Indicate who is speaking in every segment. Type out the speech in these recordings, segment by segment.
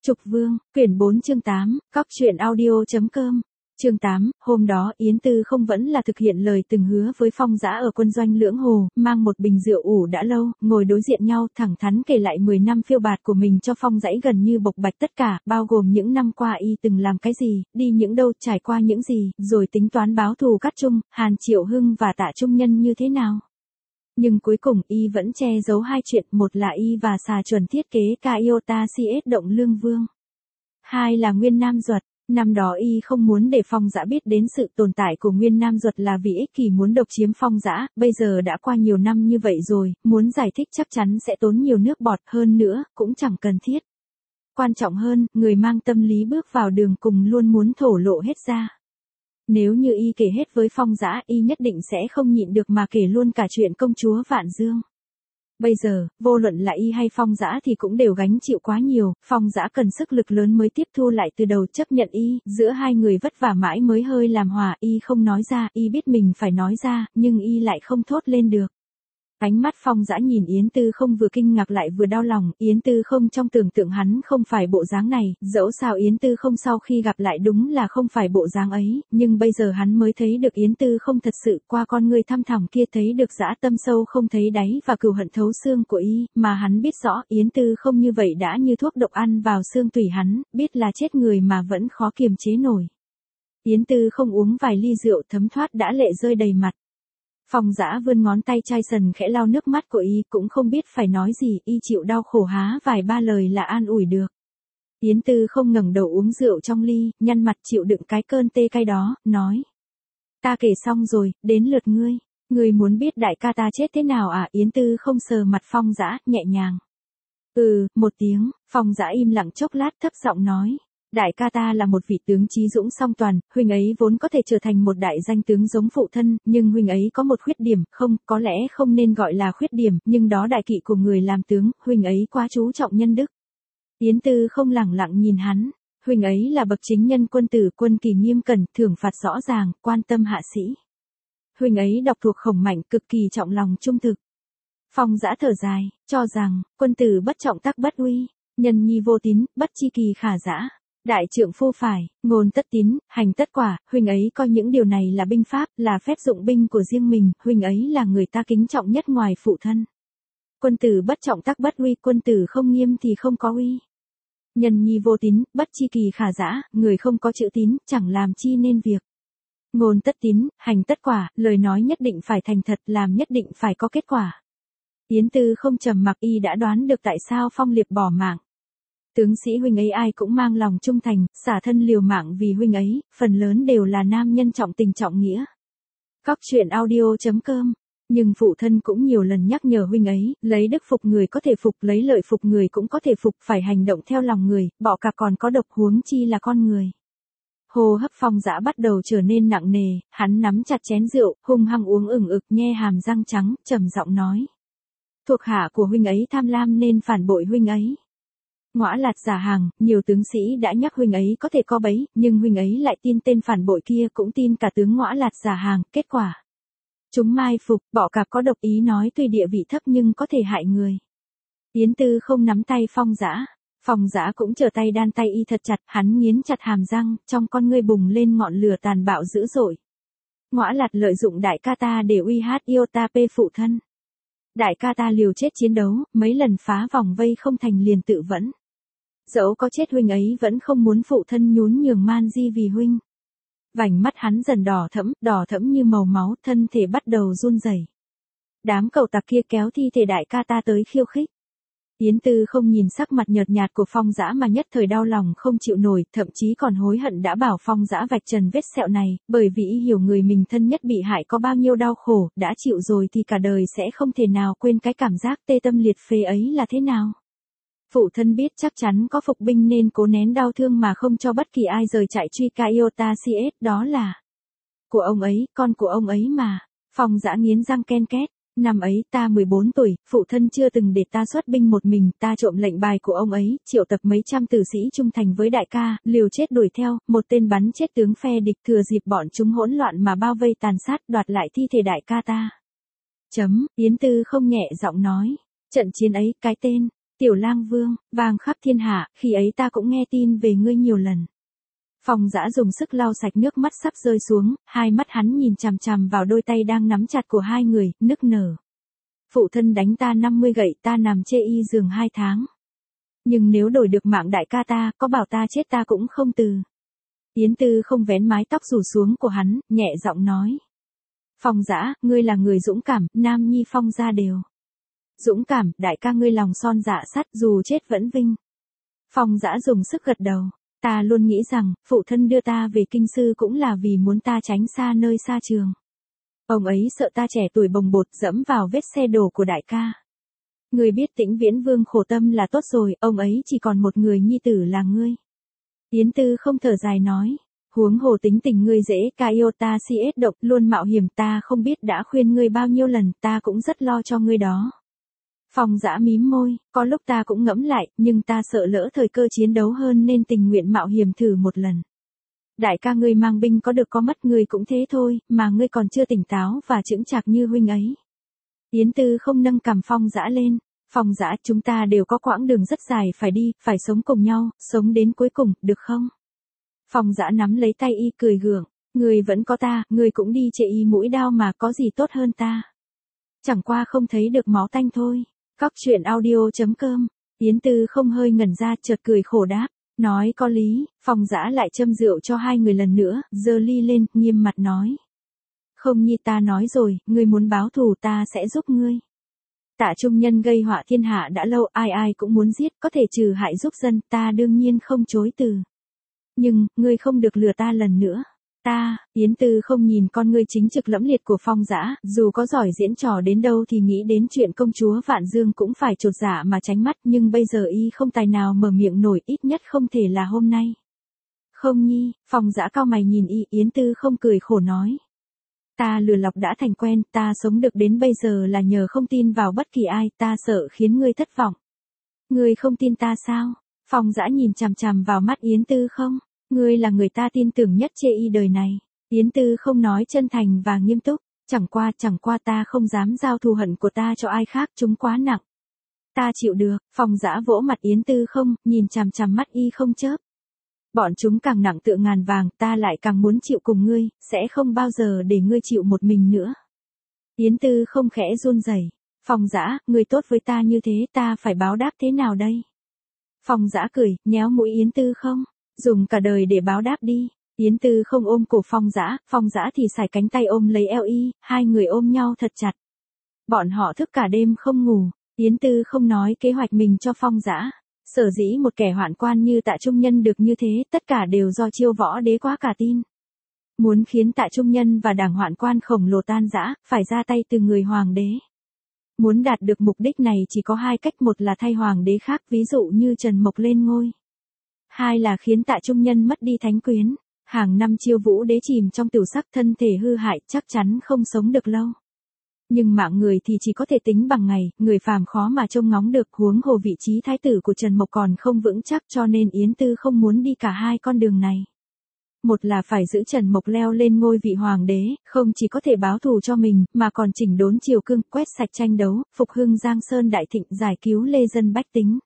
Speaker 1: Trục Vương, quyển 4 chương 8, cóc.audio.com. Chương 8, hôm đó Yến Tư không vẫn là thực hiện lời từng hứa với Phong Dã ở quân doanh Lưỡng Hồ, mang một bình rượu ủ đã lâu, ngồi đối diện nhau thẳng thắn kể lại 10 năm phiêu bạt của mình cho Phong Dã gần như bộc bạch tất cả, bao gồm những năm qua y từng làm cái gì, đi những đâu, trải qua những gì, rồi tính toán báo thù Cát Trung, Hàn Triệu Hưng và Tạ Trung Nhân như thế nào. Nhưng cuối cùng y vẫn che giấu hai chuyện, một là y và Xà Chuẩn thiết kế ca Iota CS động Lương Vương. Hai là Nguyên Nam Duật. Năm đó y không muốn để Phong Dã biết đến sự tồn tại của Nguyên Nam Duật là vì ích kỷ muốn độc chiếm Phong Dã, bây giờ đã qua nhiều năm như vậy rồi, muốn giải thích chắc chắn sẽ tốn nhiều nước bọt, hơn nữa, cũng chẳng cần thiết. Quan trọng hơn, người mang tâm lý bước vào đường cùng luôn muốn thổ lộ hết ra. Nếu như y kể hết với Phong Dã, y nhất định sẽ không nhịn được mà kể luôn cả chuyện công chúa Vạn Dương. Bây giờ, vô luận là y hay Phong Dã thì cũng đều gánh chịu quá nhiều, Phong Dã cần sức lực lớn mới tiếp thu lại từ đầu, chấp nhận y, giữa hai người vất vả mãi mới hơi làm hòa, y không nói ra, y biết mình phải nói ra, nhưng y lại không thốt lên được. Ánh mắt Phong Dã nhìn Yến Tư không vừa kinh ngạc lại vừa đau lòng, Yến Tư không trong tưởng tượng hắn không phải bộ dáng này, dẫu sao Yến Tư không sau khi gặp lại đúng là không phải bộ dáng ấy, nhưng bây giờ hắn mới thấy được Yến Tư không thật sự qua con người thăm thẳm kia, thấy được dã tâm sâu không thấy đáy và cừu hận thấu xương của y, mà hắn biết rõ Yến Tư không như vậy đã như thuốc độc ăn vào xương tủy hắn, biết là chết người mà vẫn khó kiềm chế nổi. Yến Tư không uống vài ly rượu thấm thoát đã lệ rơi đầy mặt. Phong Dã vươn ngón tay chai sần khẽ lau nước mắt của y, cũng không biết phải nói gì, y chịu đau khổ há vài ba lời là an ủi được. Yến Tư không ngẩng đầu uống rượu trong ly, nhăn mặt chịu đựng cái cơn tê cay đó, nói. Ta kể xong rồi, đến lượt ngươi. Ngươi muốn biết đại ca ta chết thế nào à? Yến Tư không sờ mặt Phong Dã, nhẹ nhàng. Một tiếng, Phong Dã im lặng chốc lát thấp giọng nói. Đại ca ta là một vị tướng chí dũng song toàn, huynh ấy vốn có thể trở thành một đại danh tướng giống phụ thân, nhưng huynh ấy có một khuyết điểm, không, có lẽ không nên gọi là khuyết điểm, nhưng đó đại kỵ của người làm tướng, huynh ấy quá chú trọng nhân đức. Yến Tư không lẳng lặng nhìn hắn, huynh ấy là bậc chính nhân quân tử, quân kỷ nghiêm cẩn, thưởng phạt rõ ràng, quan tâm hạ sĩ. Huynh ấy đọc thuộc khổng mạnh, cực kỳ trọng lòng trung thực. Phong Dã thở dài, cho rằng, quân tử bất trọng tắc bất uy, nhân nhi vô tín, bất chi kỳ khả dã. Đại trượng phu phải, ngôn tất tín, hành tất quả, huynh ấy coi những điều này là binh pháp, là phép dụng binh của riêng mình, huynh ấy là người ta kính trọng nhất ngoài phụ thân. Quân tử bất trọng tắc bất uy, quân tử không nghiêm thì không có uy. Nhân nhi vô tín, bất chi kỳ khả dã, người không có chữ tín, chẳng làm chi nên việc. Ngôn tất tín, hành tất quả, lời nói nhất định phải thành thật, làm nhất định phải có kết quả. Yến Tư không trầm mặc, y đã đoán được tại sao Phong Liệp bỏ mạng. Tướng sĩ huynh ấy ai cũng mang lòng trung thành, xả thân liều mạng vì huynh ấy, phần lớn đều là nam nhân trọng tình trọng nghĩa. Cóc.audio.com. Nhưng phụ thân cũng nhiều lần nhắc nhở huynh ấy, lấy đức phục người có thể phục, lấy lợi phục người cũng có thể phục, phải hành động theo lòng người, bọ cạp còn có độc huống chi là con người. Hô hấp Phong Dã bắt đầu trở nên nặng nề, hắn nắm chặt chén rượu, hung hăng uống ửng ực, nhe hàm răng trắng, trầm giọng nói. Thuộc hạ của huynh ấy tham lam nên phản bội huynh ấy. Ngõa Lạt giả hàng, nhiều tướng sĩ đã nhắc huynh ấy có thể có bẫy, nhưng huynh ấy lại tin tên phản bội kia, cũng tin cả tướng Ngõa Lạt giả hàng, kết quả. Chúng mai phục, bọ cạp có độc, ý nói tuy địa vị thấp nhưng có thể hại người. Yến Tư không nắm tay Phong Dã. Phong Dã cũng trở tay đan tay y thật chặt, hắn nghiến chặt hàm răng, trong con ngươi bùng lên ngọn lửa tàn bạo dữ dội. Ngõa Lạt lợi dụng đại ca ta để uy hát Iota P phụ thân. Đại ca ta liều chết chiến đấu, mấy lần phá vòng vây không thành liền tự vẫn. Dẫu có chết huynh ấy vẫn không muốn phụ thân nhún nhường man di vì huynh. Vành mắt hắn dần đỏ thẫm như màu máu, thân thể bắt đầu run rẩy. Đám cẩu tặc kia kéo thi thể đại ca ta tới khiêu khích. Yến Tư không nhìn sắc mặt nhợt nhạt của Phong Dã mà nhất thời đau lòng không chịu nổi, thậm chí còn hối hận đã bảo Phong Dã vạch trần vết sẹo này, bởi vì y hiểu người mình thân nhất bị hại có bao nhiêu đau khổ, đã chịu rồi thì cả đời sẽ không thể nào quên cái cảm giác tê tâm liệt phế ấy là thế nào. Phụ thân biết chắc chắn có phục binh nên cố nén đau thương mà không cho bất kỳ ai rời chạy truy ca Iota CS, đó là của ông ấy, con của ông ấy mà. Phong Dã nghiến răng ken két. Năm ấy ta 14 tuổi, phụ thân chưa từng để ta xuất binh một mình, ta trộm lệnh bài của ông ấy, triệu tập mấy trăm tử sĩ trung thành với đại ca, liều chết đuổi theo, một tên bắn chết tướng phe địch, thừa dịp bọn chúng hỗn loạn mà bao vây tàn sát, đoạt lại thi thể đại ca ta. Yến Tư không nhẹ giọng nói, trận chiến ấy, cái tên Tiểu lang vương, vang khắp thiên hạ, khi ấy ta cũng nghe tin về ngươi nhiều lần. Phong Dã dùng sức lau sạch nước mắt sắp rơi xuống, hai mắt hắn nhìn chằm chằm vào đôi tay đang nắm chặt của hai người, nức nở. Phụ thân đánh ta 50 gậy, ta nằm chê y giường 2 tháng. Nhưng nếu đổi được mạng đại ca ta, có bảo ta chết ta cũng không từ. Yến Tư không vén mái tóc rủ xuống của hắn, nhẹ giọng nói. Phong Dã, ngươi là người dũng cảm, nam nhi Phong gia đều. Dũng cảm, đại ca ngươi lòng son dạ sắt, dù chết vẫn vinh. Phong Dã dùng sức gật đầu. Ta luôn nghĩ rằng, phụ thân đưa ta về kinh sư cũng là vì muốn ta tránh xa nơi xa trường. Ông ấy sợ ta trẻ tuổi bồng bột dẫm vào vết xe đổ của đại ca. Ngươi biết Tĩnh Viễn Vương khổ tâm là tốt rồi, ông ấy chỉ còn một người nhi tử là ngươi. Yến Tư không thở dài nói. Huống hồ tính tình ngươi dễ ca yêu ta si ết độc luôn mạo hiểm, ta không biết đã khuyên ngươi bao nhiêu lần, ta cũng rất lo cho ngươi đó. Phong Dã mím môi, có lúc ta cũng ngẫm lại, nhưng ta sợ lỡ thời cơ chiến đấu hơn nên tình nguyện mạo hiểm thử một lần. Đại ca ngươi mang binh có được có mất ngươi cũng thế thôi, mà ngươi còn chưa tỉnh táo và chững chạc như huynh ấy. Yến Tư không nâng cằm Phong Dã lên. Phong Dã, chúng ta đều có quãng đường rất dài phải đi, phải sống cùng nhau, sống đến cuối cùng, được không? Phong Dã nắm lấy tay y cười gượng, ngươi vẫn có ta, ngươi cũng đi chệ y mũi đao mà, có gì tốt hơn ta. Chẳng qua không thấy được máu tanh thôi. Cóc truyện audio.com. Yến Tư không hơi ngẩn ra, chợt cười khổ đáp, nói có lý. Phong Dã lại châm rượu cho hai người lần nữa, giơ ly lên, nghiêm mặt nói. Không nhi, ta nói rồi, ngươi muốn báo thù ta sẽ giúp ngươi. Tạ Trung Nhân gây họa thiên hạ đã lâu, ai ai cũng muốn giết, có thể trừ hại giúp dân, ta đương nhiên không chối từ. Nhưng, ngươi không được lừa ta lần nữa. Ta, Yến Tư không nhìn con ngươi chính trực lẫm liệt của Phong Dã, dù có giỏi diễn trò đến đâu thì nghĩ đến chuyện công chúa Vạn Dương cũng phải chột dạ mà tránh mắt, nhưng bây giờ y không tài nào mở miệng nổi, ít nhất không thể là hôm nay. Không nhi, Phong Dã cau mày nhìn y, Yến Tư không cười khổ nói. Ta lừa lọc đã thành quen, ta sống được đến bây giờ là nhờ không tin vào bất kỳ ai, ta sợ khiến ngươi thất vọng. Ngươi không tin ta sao? Phong Dã nhìn chằm chằm vào mắt Yến Tư không? Ngươi là người ta tin tưởng nhất chê y đời này. Yến Tư không nói chân thành và nghiêm túc, chẳng qua ta không dám giao thù hận của ta cho ai khác, chúng quá nặng. Ta chịu được. Phong Dã vỗ mặt Yến Tư không, nhìn chằm chằm mắt y không chớp. Bọn chúng càng nặng tựa ngàn vàng, ta lại càng muốn chịu cùng ngươi, sẽ không bao giờ để ngươi chịu một mình nữa. Yến Tư không khẽ run rẩy. Phong Dã, ngươi tốt với ta như thế, ta phải báo đáp thế nào đây? Phong Dã cười, nhéo mũi Yến Tư không, dùng cả đời để báo đáp đi. Yến Tư không ôm cổ Phong Dã thì xài cánh tay ôm lấy eo y, hai người ôm nhau thật chặt. Bọn họ thức cả đêm không ngủ. Yến Tư không nói kế hoạch mình cho Phong Dã. Sở dĩ một kẻ hoạn quan như Tạ Trung Nhân được như thế, tất cả đều do Chiêu Võ Đế quá cả tin. Muốn khiến Tạ Trung Nhân và đảng hoạn quan khổng lồ tan rã, phải ra tay từ người hoàng đế. Muốn đạt được mục đích này chỉ có hai cách, một là thay hoàng đế khác, ví dụ như Trần Mộc lên ngôi. Hai là khiến Tạ Trung Nhân mất đi thánh quyến. Hàng năm Chiêu Vũ Đế chìm trong tiểu sắc, thân thể hư hại, chắc chắn không sống được lâu. Nhưng mạng người thì chỉ có thể tính bằng ngày, người phàm khó mà trông ngóng được, huống hồ vị trí thái tử của Trần Mộc còn không vững chắc, cho nên Yến Tư không muốn đi cả hai con đường này. Một là phải giữ Trần Mộc leo lên ngôi vị hoàng đế, không chỉ có thể báo thù cho mình, mà còn chỉnh đốn triều cương, quét sạch tranh đấu, phục hưng Giang Sơn đại thịnh, giải cứu lê dân bách tính.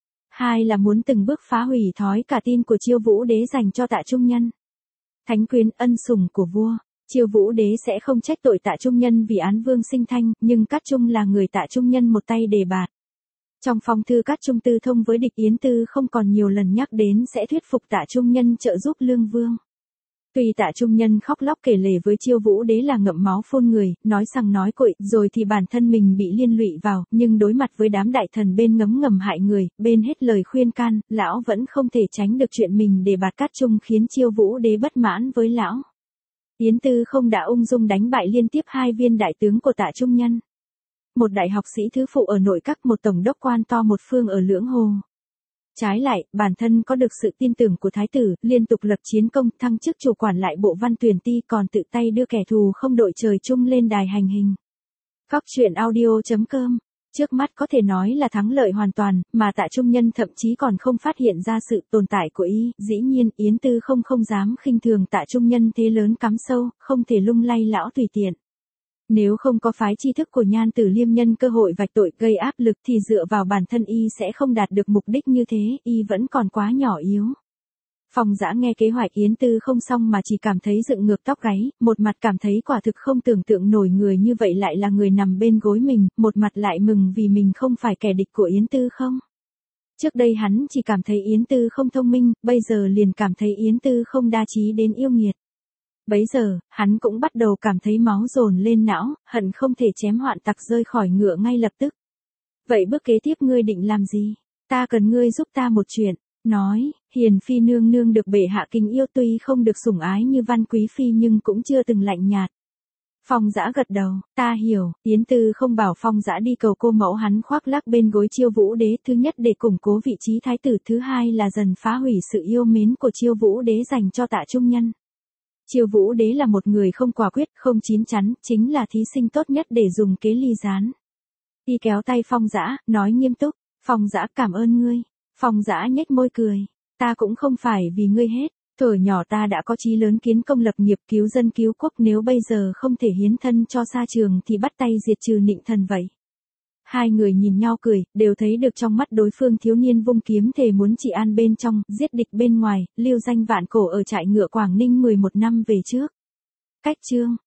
Speaker 1: Hai là muốn từng bước phá hủy thói cả tin của Chiêu Vũ Đế dành cho Tạ Trung Nhân. Thánh quyến ân sủng của vua. Chiêu Vũ Đế sẽ không trách tội Tạ Trung Nhân vì án vương sinh thanh, nhưng Cát Trung là người Tạ Trung Nhân một tay đề bạt. Trong phong thư Cát Trung tư thông với địch, Yến Tư không còn nhiều lần nhắc đến sẽ thuyết phục Tạ Trung Nhân trợ giúp Lương Vương. Tuy Tạ Trung Nhân khóc lóc kể lể với Chiêu Vũ Đế là ngậm máu phun người, nói sằng nói cội, rồi thì bản thân mình bị liên lụy vào, nhưng đối mặt với đám đại thần bên ngấm ngầm hại người, bên hết lời khuyên can, lão vẫn không thể tránh được chuyện mình đề bạt Cát Trung khiến Chiêu Vũ Đế bất mãn với lão. Yến Tư không đã ung dung đánh bại liên tiếp hai viên đại tướng của Tạ Trung Nhân. Một đại học sĩ thứ phụ ở nội các, một tổng đốc quan to một phương ở Lưỡng Hồ. Trái lại, bản thân có được sự tin tưởng của thái tử, liên tục lập chiến công, thăng chức chủ quản lại bộ Văn Tuyển Ti, còn tự tay đưa kẻ thù không đội trời chung lên đài hành hình. Cóc truyện audio.com. Trước mắt có thể nói là thắng lợi hoàn toàn, mà Tạ Trung Nhân thậm chí còn không phát hiện ra sự tồn tại của y. Dĩ nhiên, Yến Tư không dám khinh thường Tạ Trung Nhân, thế lớn cắm sâu, không thể lung lay lão tùy tiện. Nếu không có phái tri thức của Nhan Tử Liêm nhân cơ hội vạch tội gây áp lực thì dựa vào bản thân y sẽ không đạt được mục đích như thế, y vẫn còn quá nhỏ yếu. Phong Dã nghe kế hoạch Yến Tư không xong mà chỉ cảm thấy dựng ngược tóc gáy, một mặt cảm thấy quả thực không tưởng tượng nổi người như vậy lại là người nằm bên gối mình, một mặt lại mừng vì mình không phải kẻ địch của Yến Tư không. Trước đây hắn chỉ cảm thấy Yến Tư không thông minh, bây giờ liền cảm thấy Yến Tư không đa trí đến yêu nghiệt. Bấy giờ, hắn cũng bắt đầu cảm thấy máu dồn lên não, hận không thể chém hoạn tặc rơi khỏi ngựa ngay lập tức. Vậy bước kế tiếp ngươi định làm gì? Ta cần ngươi giúp ta một chuyện. Nói, Hiền Phi nương nương được bệ hạ kính yêu tuy không được sủng ái như Văn Quý Phi nhưng cũng chưa từng lạnh nhạt. Phong Dã gật đầu, ta hiểu, Yến Tư không bảo Phong Dã đi cầu cô mẫu hắn khoác lác bên gối Chiêu Vũ Đế, thứ nhất để củng cố vị trí thái tử, thứ hai là dần phá hủy sự yêu mến của Chiêu Vũ Đế dành cho Tạ Trung Nhân. Chiêu Vũ Đế là một người không quả quyết, không chín chắn, chính là thí sinh tốt nhất để dùng kế ly gián. Y kéo tay Phong Dã, nói nghiêm túc, Phong Dã cảm ơn ngươi. Phong Dã nhếch môi cười, ta cũng không phải vì ngươi hết, thuở nhỏ ta đã có chí lớn kiến công lập nghiệp cứu dân cứu quốc, nếu bây giờ không thể hiến thân cho xa trường thì bắt tay diệt trừ Nịnh Thần vậy. Hai người nhìn nhau cười, đều thấy được trong mắt đối phương thiếu niên vung kiếm thề muốn trị an bên trong, giết địch bên ngoài, lưu danh vạn cổ ở trại ngựa Quảng Ninh 11 năm về trước. Cách chương